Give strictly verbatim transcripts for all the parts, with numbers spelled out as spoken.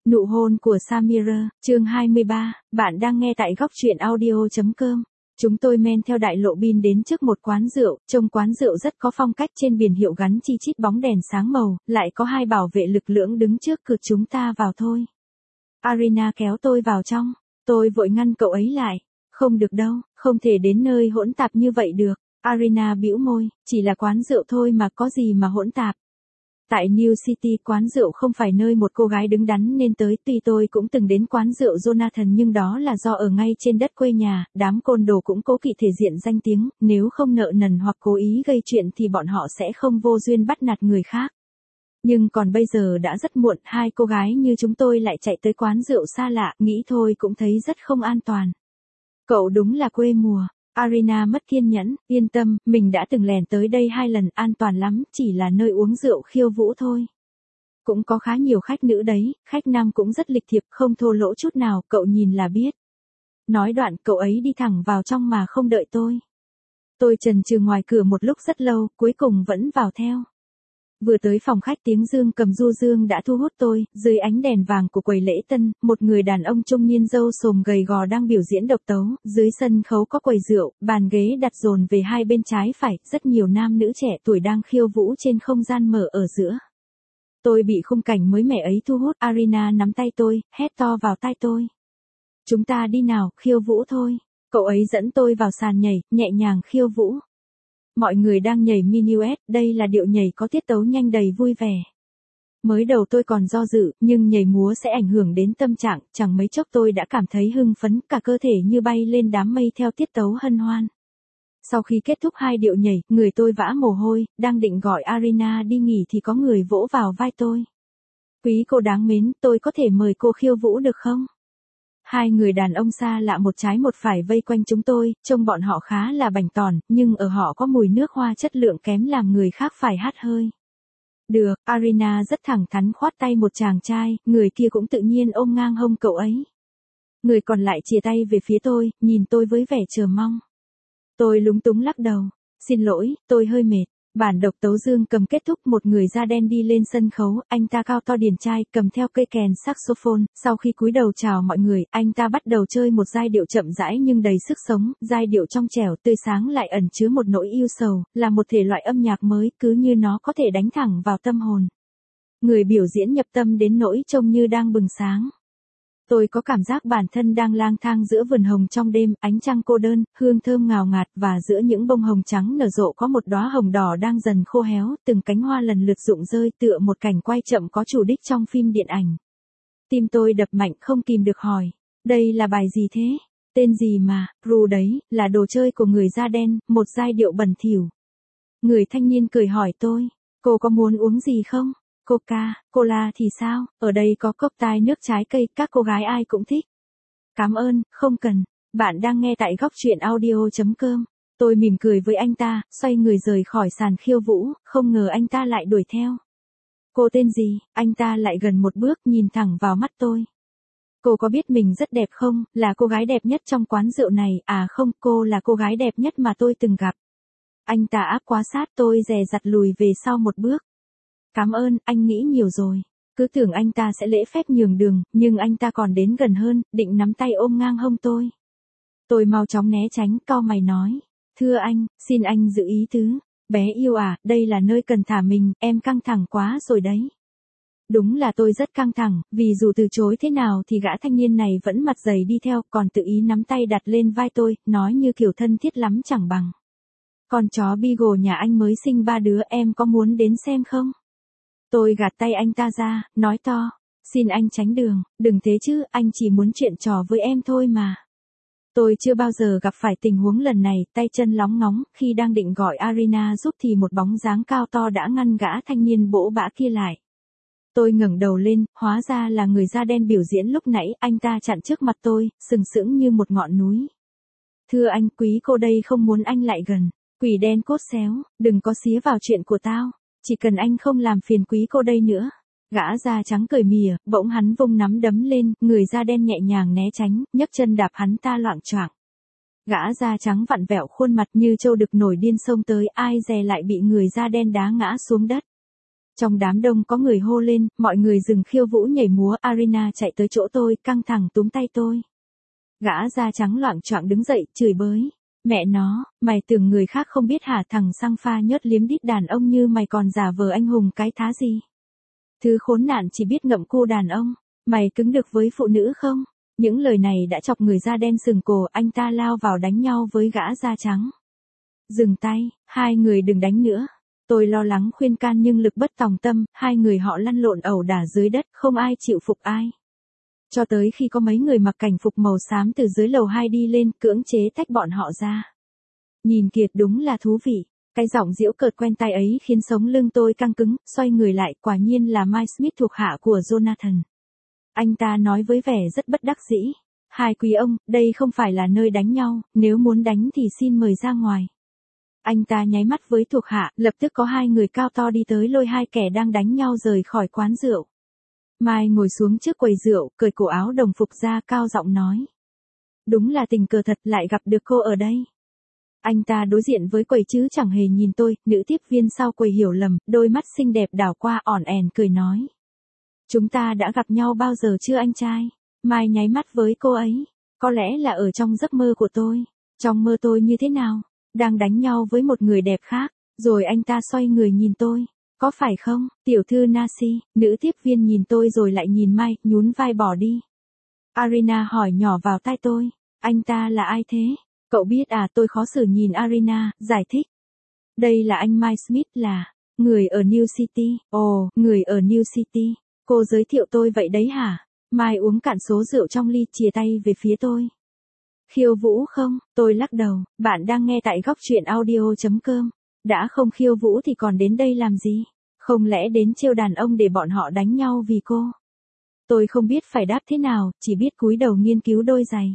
Nụ hôn của Samira, chương hai mươi ba, bạn đang nghe tại góc truyện audio.com. Chúng tôi men theo đại lộ Bin đến trước một quán rượu, trông quán rượu rất có phong cách, trên biển hiệu gắn chi chít bóng đèn sáng màu, lại có hai bảo vệ lực lưỡng đứng trước cửa. Chúng ta vào thôi. Arina kéo tôi vào trong, tôi vội ngăn cậu ấy lại. Không được đâu, không thể đến nơi hỗn tạp như vậy được. Arina bĩu môi, chỉ là quán rượu thôi mà có gì mà hỗn tạp. Tại New City, quán rượu không phải nơi một cô gái đứng đắn nên tới. Tuy tôi cũng từng đến quán rượu Jonathan nhưng đó là do ở ngay trên đất quê nhà, đám côn đồ cũng cố kỵ thể diện danh tiếng, nếu không nợ nần hoặc cố ý gây chuyện thì bọn họ sẽ không vô duyên bắt nạt người khác. Nhưng còn bây giờ đã rất muộn, hai cô gái như chúng tôi lại chạy tới quán rượu xa lạ, nghĩ thôi cũng thấy rất không an toàn. Cậu đúng là quê mùa. Arina mất kiên nhẫn, yên tâm, mình đã từng lèn tới đây hai lần, an toàn lắm, chỉ là nơi uống rượu khiêu vũ thôi. Cũng có khá nhiều khách nữ đấy, khách nam cũng rất lịch thiệp, không thô lỗ chút nào, cậu nhìn là biết. Nói đoạn cậu ấy đi thẳng vào trong mà không đợi tôi. Tôi chần chừ ngoài cửa một lúc rất lâu, cuối cùng vẫn vào theo. Vừa tới phòng khách, tiếng dương cầm du dương đã thu hút tôi. Dưới ánh đèn vàng của quầy lễ tân, một người đàn ông trung niên râu xồm gầy gò đang biểu diễn độc tấu. Dưới sân khấu có quầy rượu, bàn ghế đặt dồn về hai bên trái phải, rất nhiều nam nữ trẻ tuổi đang khiêu vũ trên không gian mở ở giữa. Tôi bị khung cảnh mới mẻ ấy thu hút. Arina nắm tay tôi, hét to vào tai tôi. Chúng ta đi nào, khiêu vũ thôi. Cậu ấy dẫn tôi vào sàn nhảy, nhẹ nhàng khiêu vũ. Mọi người đang nhảy minuet, đây là điệu nhảy có tiết tấu nhanh đầy vui vẻ. Mới đầu tôi còn do dự, nhưng nhảy múa sẽ ảnh hưởng đến tâm trạng, chẳng mấy chốc tôi đã cảm thấy hưng phấn, cả cơ thể như bay lên đám mây theo tiết tấu hân hoan. Sau khi kết thúc hai điệu nhảy, người tôi vã mồ hôi, đang định gọi Arina đi nghỉ thì có người vỗ vào vai tôi. Quý cô đáng mến, tôi có thể mời cô khiêu vũ được không? Hai người đàn ông xa lạ một trái một phải vây quanh chúng tôi, trông bọn họ khá là bảnh tỏn, nhưng ở họ có mùi nước hoa chất lượng kém làm người khác phải hắt hơi. Được, Arina rất thẳng thắn khoát tay một chàng trai, người kia cũng tự nhiên ôm ngang hông cậu ấy. Người còn lại chìa tay về phía tôi, nhìn tôi với vẻ chờ mong. Tôi lúng túng lắc đầu, xin lỗi, tôi hơi mệt. Bản độc tấu dương cầm kết thúc, một người da đen đi lên sân khấu, anh ta cao to điển trai, cầm theo cây kèn saxophone, sau khi cúi đầu chào mọi người, anh ta bắt đầu chơi một giai điệu chậm rãi nhưng đầy sức sống, giai điệu trong trẻo, tươi sáng lại ẩn chứa một nỗi yêu sầu, là một thể loại âm nhạc mới, cứ như nó có thể đánh thẳng vào tâm hồn. Người biểu diễn nhập tâm đến nỗi trông như đang bừng sáng. Tôi có cảm giác bản thân đang lang thang giữa vườn hồng trong đêm, ánh trăng cô đơn, hương thơm ngào ngạt và giữa những bông hồng trắng nở rộ có một đóa hồng đỏ đang dần khô héo, từng cánh hoa lần lượt rụng rơi tựa một cảnh quay chậm có chủ đích trong phim điện ảnh. Tim tôi đập mạnh không kìm được hỏi, đây là bài gì thế? Tên gì mà, ru đấy, là đồ chơi của người da đen, một giai điệu bẩn thỉu. Người thanh niên cười hỏi tôi, cô có muốn uống gì không? Coca, Cola thì sao, ở đây có cocktail nước trái cây, các cô gái ai cũng thích. Cảm ơn, không cần, bạn đang nghe tại góc truyện audio.com. Tôi mỉm cười với anh ta, xoay người rời khỏi sàn khiêu vũ, không ngờ anh ta lại đuổi theo. Cô tên gì? Anh ta lại gần một bước nhìn thẳng vào mắt tôi. Cô có biết mình rất đẹp không, là cô gái đẹp nhất trong quán rượu này, à không, cô là cô gái đẹp nhất mà tôi từng gặp. Anh ta áp quá sát, tôi dè dặt lùi về sau một bước. Cảm ơn, anh nghĩ nhiều rồi. Cứ tưởng anh ta sẽ lễ phép nhường đường, nhưng anh ta còn đến gần hơn, định nắm tay ôm ngang hông tôi. Tôi mau chóng né tránh, cau mày nói. Thưa anh, xin anh giữ ý tứ. Bé yêu à, đây là nơi cần thả mình, em căng thẳng quá rồi đấy. Đúng là tôi rất căng thẳng, vì dù từ chối thế nào thì gã thanh niên này vẫn mặt dày đi theo, còn tự ý nắm tay đặt lên vai tôi, nói như kiểu thân thiết lắm chẳng bằng. Con chó Beagle nhà anh mới sinh ba đứa, em có muốn đến xem không? Tôi gạt tay anh ta ra, nói to, xin anh tránh đường, đừng thế chứ, anh chỉ muốn chuyện trò với em thôi mà. Tôi chưa bao giờ gặp phải tình huống lần này, tay chân lóng ngóng, khi đang định gọi Arina giúp thì một bóng dáng cao to đã ngăn gã thanh niên bỗ bã kia lại. Tôi ngẩng đầu lên, hóa ra là người da đen biểu diễn lúc nãy, anh ta chặn trước mặt tôi, sừng sững như một ngọn núi. Thưa anh, quý cô đây không muốn anh lại gần, quỷ đen cốt xéo, đừng có xía vào chuyện của tao. Chỉ cần anh không làm phiền quý cô đây nữa. Gã da trắng cười mỉa, bỗng hắn vung nắm đấm lên, người da đen nhẹ nhàng né tránh, nhấc chân đạp hắn ta loạng choạng. Gã da trắng vặn vẹo khuôn mặt như trâu đực nổi điên xông tới, ai dè lại bị người da đen đá ngã xuống đất. Trong đám đông có người hô lên, mọi người dừng khiêu vũ nhảy múa, Arina chạy tới chỗ tôi, căng thẳng túm tay tôi. Gã da trắng loạng choạng đứng dậy, chửi bới. Mẹ nó, mày tưởng người khác không biết hả, thằng xăng pha nhớt liếm đít đàn ông như mày còn giả vờ anh hùng cái thá gì. Thứ khốn nạn chỉ biết ngậm cu đàn ông, mày cứng được với phụ nữ không? Những lời này đã chọc người da đen sừng cổ, anh ta lao vào đánh nhau với gã da trắng. Dừng tay, hai người đừng đánh nữa. Tôi lo lắng khuyên can nhưng lực bất tòng tâm, hai người họ lăn lộn ẩu đả dưới đất, không ai chịu phục ai. Cho tới khi có mấy người mặc cảnh phục màu xám từ dưới lầu hai đi lên, cưỡng chế tách bọn họ ra. Nhìn Kiệt đúng là thú vị. Cái giọng giễu cợt quen tai ấy khiến sống lưng tôi căng cứng, xoay người lại, quả nhiên là Mike Smith thuộc hạ của Jonathan. Anh ta nói với vẻ rất bất đắc dĩ. Hai quý ông, đây không phải là nơi đánh nhau, nếu muốn đánh thì xin mời ra ngoài. Anh ta nháy mắt với thuộc hạ, lập tức có hai người cao to đi tới lôi hai kẻ đang đánh nhau rời khỏi quán rượu. Mai ngồi xuống trước quầy rượu, cởi cổ áo đồng phục ra, cao giọng nói. Đúng là tình cờ thật, lại gặp được cô ở đây. Anh ta đối diện với quầy chứ chẳng hề nhìn tôi, nữ tiếp viên sau quầy hiểu lầm, đôi mắt xinh đẹp đảo qua ỏn ẻn cười nói. Chúng ta đã gặp nhau bao giờ chưa anh trai? Mai nháy mắt với cô ấy. Có lẽ là ở trong giấc mơ của tôi. Trong mơ tôi như thế nào? Đang đánh nhau với một người đẹp khác. Rồi anh ta xoay người nhìn tôi. Có phải không, tiểu thư Nasi? Nữ tiếp viên nhìn tôi rồi lại nhìn Mai, nhún vai bỏ đi. Arina hỏi nhỏ vào tai tôi. Anh ta là ai thế? Cậu biết à? Tôi khó xử nhìn Arina, giải thích. Đây là anh Mike Smith, là người ở New City. Ồ, người ở New City. Cô giới thiệu tôi vậy đấy hả? Mai uống cạn số rượu trong ly, chìa tay về phía tôi. Khiêu vũ không? Tôi lắc đầu. Bạn đang nghe tại góc truyện audio chấm com. Đã không khiêu vũ thì còn đến đây làm gì? Không lẽ đến trêu đàn ông để bọn họ đánh nhau vì cô? Tôi không biết phải đáp thế nào, chỉ biết cúi đầu nghiên cứu đôi giày.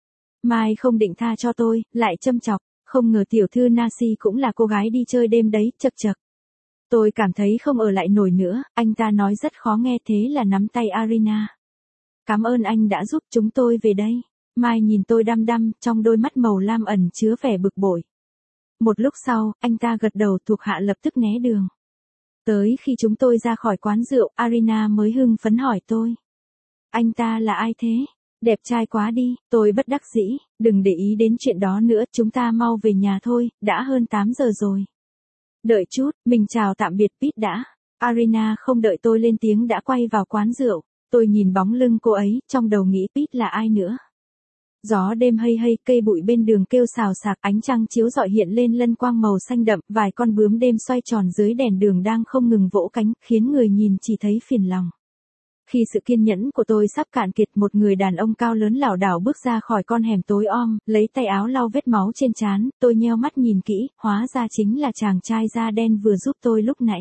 Mai không định tha cho tôi, lại châm chọc. Không ngờ tiểu thư Nasi cũng là cô gái đi chơi đêm đấy, chật chật. Tôi cảm thấy không ở lại nổi nữa, anh ta nói rất khó nghe, thế là nắm tay Arina. Cảm ơn anh đã giúp chúng tôi về đây. Mai nhìn tôi đăm đăm, trong đôi mắt màu lam ẩn chứa vẻ bực bội. Một lúc sau, anh ta gật đầu, thuộc hạ lập tức né đường. Tới khi chúng tôi ra khỏi quán rượu, Arina mới hưng phấn hỏi tôi. Anh ta là ai thế? Đẹp trai quá đi, tôi bất đắc dĩ, đừng để ý đến chuyện đó nữa, chúng ta mau về nhà thôi, đã hơn tám giờ rồi. Đợi chút, mình chào tạm biệt Pete đã. Arina không đợi tôi lên tiếng đã quay vào quán rượu. Tôi nhìn bóng lưng cô ấy, trong đầu nghĩ Pete là ai nữa. Gió đêm hây hây, cây bụi bên đường kêu xào xạc, ánh trăng chiếu rọi hiện lên lân quang màu xanh đậm, vài con bướm đêm xoay tròn dưới đèn đường đang không ngừng vỗ cánh, khiến người nhìn chỉ thấy phiền lòng. Khi sự kiên nhẫn của tôi sắp cạn kiệt, một người đàn ông cao lớn lảo đảo bước ra khỏi con hẻm tối om, lấy tay áo lau vết máu trên trán. Tôi nheo mắt nhìn kỹ, hóa ra chính là chàng trai da đen vừa giúp tôi lúc nãy.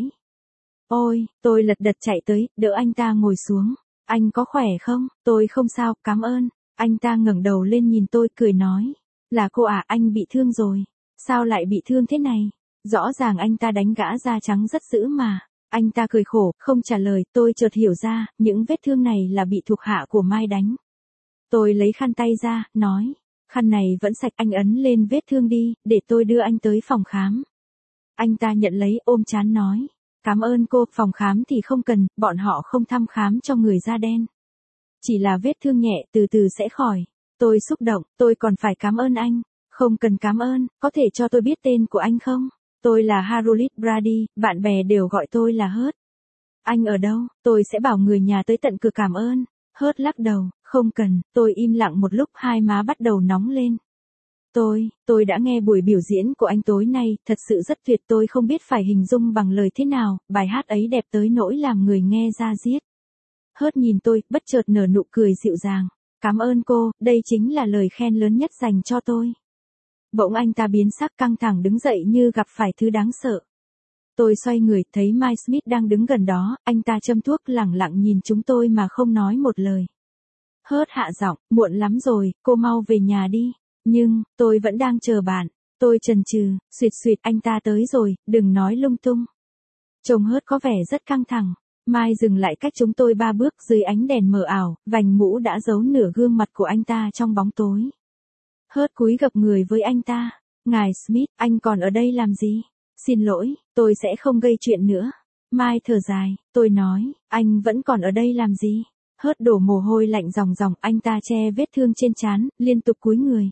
Ôi, tôi lật đật chạy tới, đỡ anh ta ngồi xuống. Anh có khỏe không? Tôi không sao, cảm ơn. Anh ta ngẩng đầu lên nhìn tôi, cười nói. Là cô à, anh bị thương rồi. Sao lại bị thương thế này? Rõ ràng anh ta đánh gã da trắng rất dữ mà. Anh ta cười khổ, không trả lời, tôi chợt hiểu ra, những vết thương này là bị thuộc hạ của Mai đánh. Tôi lấy khăn tay ra, nói, khăn này vẫn sạch, anh ấn lên vết thương đi, để tôi đưa anh tới phòng khám. Anh ta nhận lấy, ôm trán nói, cảm ơn cô, phòng khám thì không cần, bọn họ không thăm khám cho người da đen. Chỉ là vết thương nhẹ, từ từ sẽ khỏi. Tôi xúc động, tôi còn phải cảm ơn anh. Không cần cảm ơn, có thể cho tôi biết tên của anh không? Tôi là Harold Brady, bạn bè đều gọi tôi là Hớt. Anh ở đâu? Tôi sẽ bảo người nhà tới tận cửa cảm ơn. Hớt lắc đầu, không cần, tôi im lặng một lúc, hai má bắt đầu nóng lên. Tôi, tôi đã nghe buổi biểu diễn của anh tối nay, thật sự rất tuyệt, tôi không biết phải hình dung bằng lời thế nào, bài hát ấy đẹp tới nỗi làm người nghe da diết. Hớt nhìn tôi, bất chợt nở nụ cười dịu dàng. Cảm ơn cô, đây chính là lời khen lớn nhất dành cho tôi. Bỗng anh ta biến sắc, căng thẳng đứng dậy như gặp phải thứ đáng sợ. Tôi xoay người, thấy Mike Smith đang đứng gần đó, anh ta châm thuốc lẳng lặng nhìn chúng tôi mà không nói một lời. Hớt hạ giọng, muộn lắm rồi, cô mau về nhà đi. Nhưng, tôi vẫn đang chờ bạn. Tôi chần chừ, suýt suýt, anh ta tới rồi, đừng nói lung tung. Trông Hớt có vẻ rất căng thẳng. Mai dừng lại cách chúng tôi ba bước, dưới ánh đèn mờ ảo, vành mũ đã giấu nửa gương mặt của anh ta trong bóng tối. Hớt cúi gập người với anh ta. Ngài Smith, anh còn ở đây làm gì? Xin lỗi, tôi sẽ không gây chuyện nữa. Mai thở dài, tôi nói, anh vẫn còn ở đây làm gì? Hớt đổ mồ hôi lạnh ròng ròng, anh ta che vết thương trên trán, liên tục cúi người.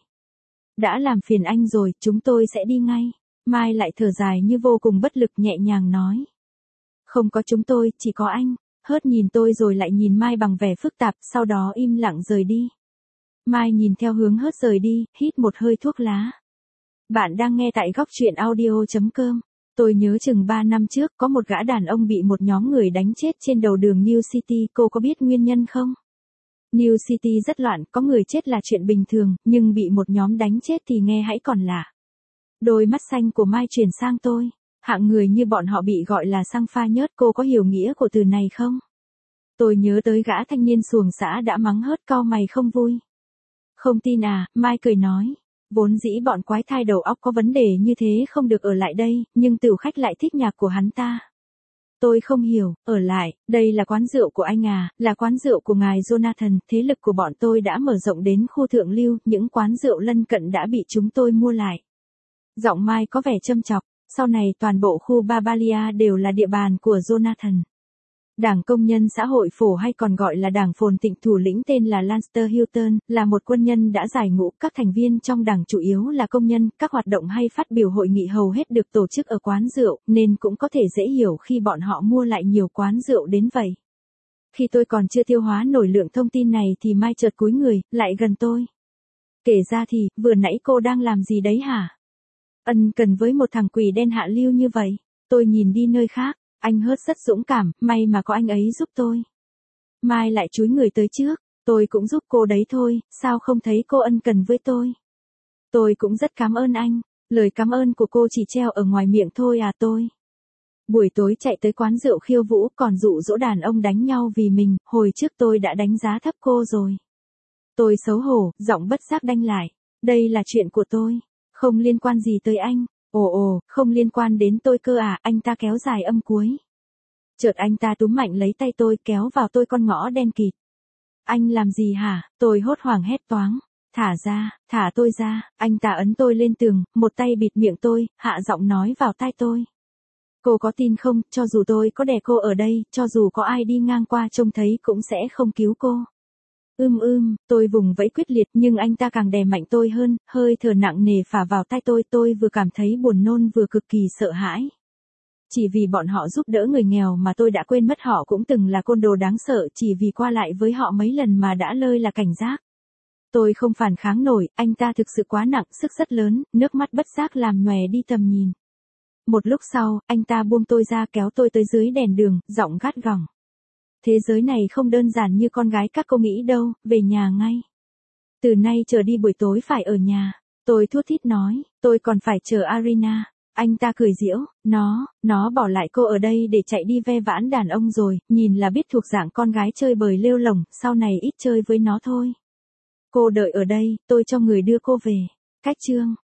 Đã làm phiền anh rồi, chúng tôi sẽ đi ngay. Mai lại thở dài như vô cùng bất lực, nhẹ nhàng nói. Không có chúng tôi, chỉ có anh. Hớt nhìn tôi rồi lại nhìn Mai bằng vẻ phức tạp, sau đó im lặng rời đi. Mai nhìn theo hướng Hớt rời đi, hít một hơi thuốc lá. Bạn đang nghe tại góc truyện audio chấm com. Tôi nhớ chừng ba năm trước có một gã đàn ông bị một nhóm người đánh chết trên đầu đường New City, cô có biết nguyên nhân không? New City rất loạn, có người chết là chuyện bình thường, nhưng bị một nhóm đánh chết thì nghe hãy còn lạ. Đôi mắt xanh của Mai chuyển sang tôi. Hạng người như bọn họ bị gọi là xăng pha nhớt, cô có hiểu nghĩa của từ này không? Tôi nhớ tới gã thanh niên xuồng xã đã mắng Hớt, cau mày không vui. Không tin à, Mai cười nói. Vốn dĩ bọn quái thai đầu óc có vấn đề như thế không được ở lại đây, nhưng tửu khách lại thích nhạc của hắn ta. Tôi không hiểu, ở lại, đây là quán rượu của anh à, là quán rượu của ngài Jonathan, thế lực của bọn tôi đã mở rộng đến khu thượng lưu, những quán rượu lân cận đã bị chúng tôi mua lại. Giọng Mai có vẻ châm chọc, sau này toàn bộ khu Barbalia đều là địa bàn của Jonathan. Đảng Công nhân Xã hội Phổ hay còn gọi là Đảng Phồn Thịnh, thủ lĩnh tên là Lancaster Hilton, là một quân nhân đã giải ngũ, các thành viên trong đảng chủ yếu là công nhân, các hoạt động hay phát biểu hội nghị hầu hết được tổ chức ở quán rượu, nên cũng có thể dễ hiểu khi bọn họ mua lại nhiều quán rượu đến vậy. Khi tôi còn chưa tiêu hóa nổi lượng thông tin này thì Mai chợt cúi người, lại gần tôi. Kể ra thì, vừa nãy cô đang làm gì đấy hả? Ân cần với một thằng quỷ đen hạ lưu như vậy. Tôi nhìn đi nơi khác. Anh Hớt rất dũng cảm, may mà có anh ấy giúp tôi. Mai lại chúi người tới trước, tôi cũng giúp cô đấy thôi, sao không thấy cô ân cần với tôi? Tôi cũng rất cảm ơn anh, lời cảm ơn của cô chỉ treo ở ngoài miệng thôi à tôi. Buổi tối chạy tới quán rượu khiêu vũ còn dụ dỗ đàn ông đánh nhau vì mình, hồi trước tôi đã đánh giá thấp cô rồi. Tôi xấu hổ, giọng bất giác đanh lại, đây là chuyện của tôi, không liên quan gì tới anh. Ồ ồ, không liên quan đến tôi cơ à, anh ta kéo dài âm cuối. Chợt anh ta túm mạnh lấy tay tôi kéo vào tôi con ngõ đen kịt. Anh làm gì hả? Tôi hốt hoảng hét toáng. Thả ra, thả tôi ra, anh ta ấn tôi lên tường, một tay bịt miệng tôi, hạ giọng nói vào tai tôi. Cô có tin không, cho dù tôi có đè cô ở đây, cho dù có ai đi ngang qua trông thấy cũng sẽ không cứu cô. Ưm ưm, tôi vùng vẫy quyết liệt nhưng anh ta càng đè mạnh tôi hơn, hơi thở nặng nề phả vào tai tôi, tôi vừa cảm thấy buồn nôn vừa cực kỳ sợ hãi. Chỉ vì bọn họ giúp đỡ người nghèo mà tôi đã quên mất họ cũng từng là côn đồ đáng sợ, chỉ vì qua lại với họ mấy lần mà đã lơi là cảnh giác. Tôi không phản kháng nổi, anh ta thực sự quá nặng, sức rất lớn, nước mắt bất giác làm nhòe đi tầm nhìn. Một lúc sau, anh ta buông tôi ra kéo tôi tới dưới đèn đường, giọng gắt gỏng. Thế giới này không đơn giản như con gái các cô nghĩ đâu, về nhà ngay. Từ nay trở đi buổi tối phải ở nhà. Tôi thút thít nói, tôi còn phải chờ Arina. Anh ta cười giễu, nó, nó bỏ lại cô ở đây để chạy đi ve vãn đàn ông rồi, nhìn là biết thuộc dạng con gái chơi bời lêu lổng, sau này ít chơi với nó thôi. Cô đợi ở đây, tôi cho người đưa cô về. Cách chương.